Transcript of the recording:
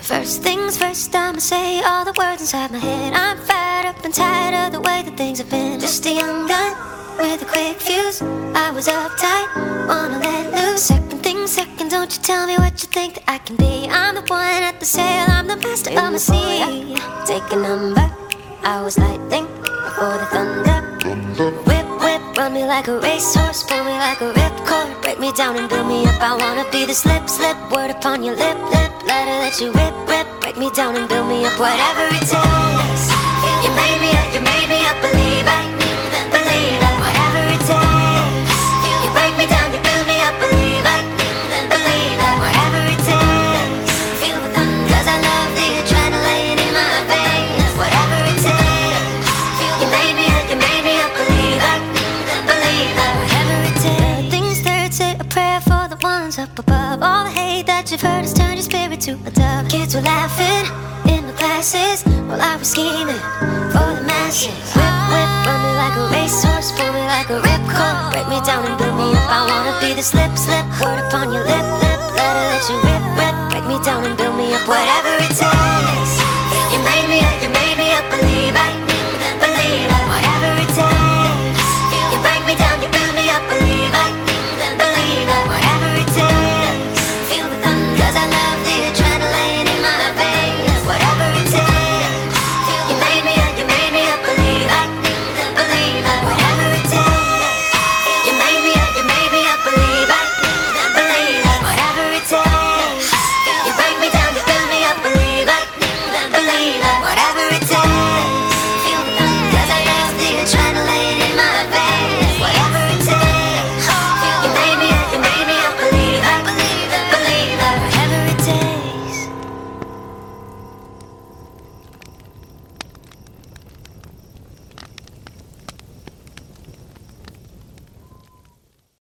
First things first, I'ma say all the words inside my head. I'm fired up and tired of the way that things have been. Just a young gun with a quick fuse. I was uptight, wanna let loose. Second thing second, don't you tell me what you think that I can be. I'm the one at the sail, I'm the master of my sea. Take a number, I was lightning before the thunder. Whip, whip, run me like a racehorse, pull me like a ripcord. Break me down and build me up, I wanna be the slip, slip. Word upon your lip, lip, let her let you rip, rip. Break me down and build me up, whatever it takes. You made me up, believer, believer. Whatever it takes. You break me down, you build me up, believer, believer. Whatever it takes. Feel the thunder, 'cause I love the adrenaline in my veins. Whatever it takes. You made me up, believer, believer. Whatever it takes. Things third, say a prayer for the ones up above. All the hate that you've heard has turned your spirit to a dove. Kids were laughing in the classes while I was scheming for the masses. Whip, whip, run me like a racehorse, pull me like a ripcord. Break me down and build me up, I wanna be the slip, slip. Word upon your lip, lip, let her let you rip, rip. Break me down and build me up, whatever it takes.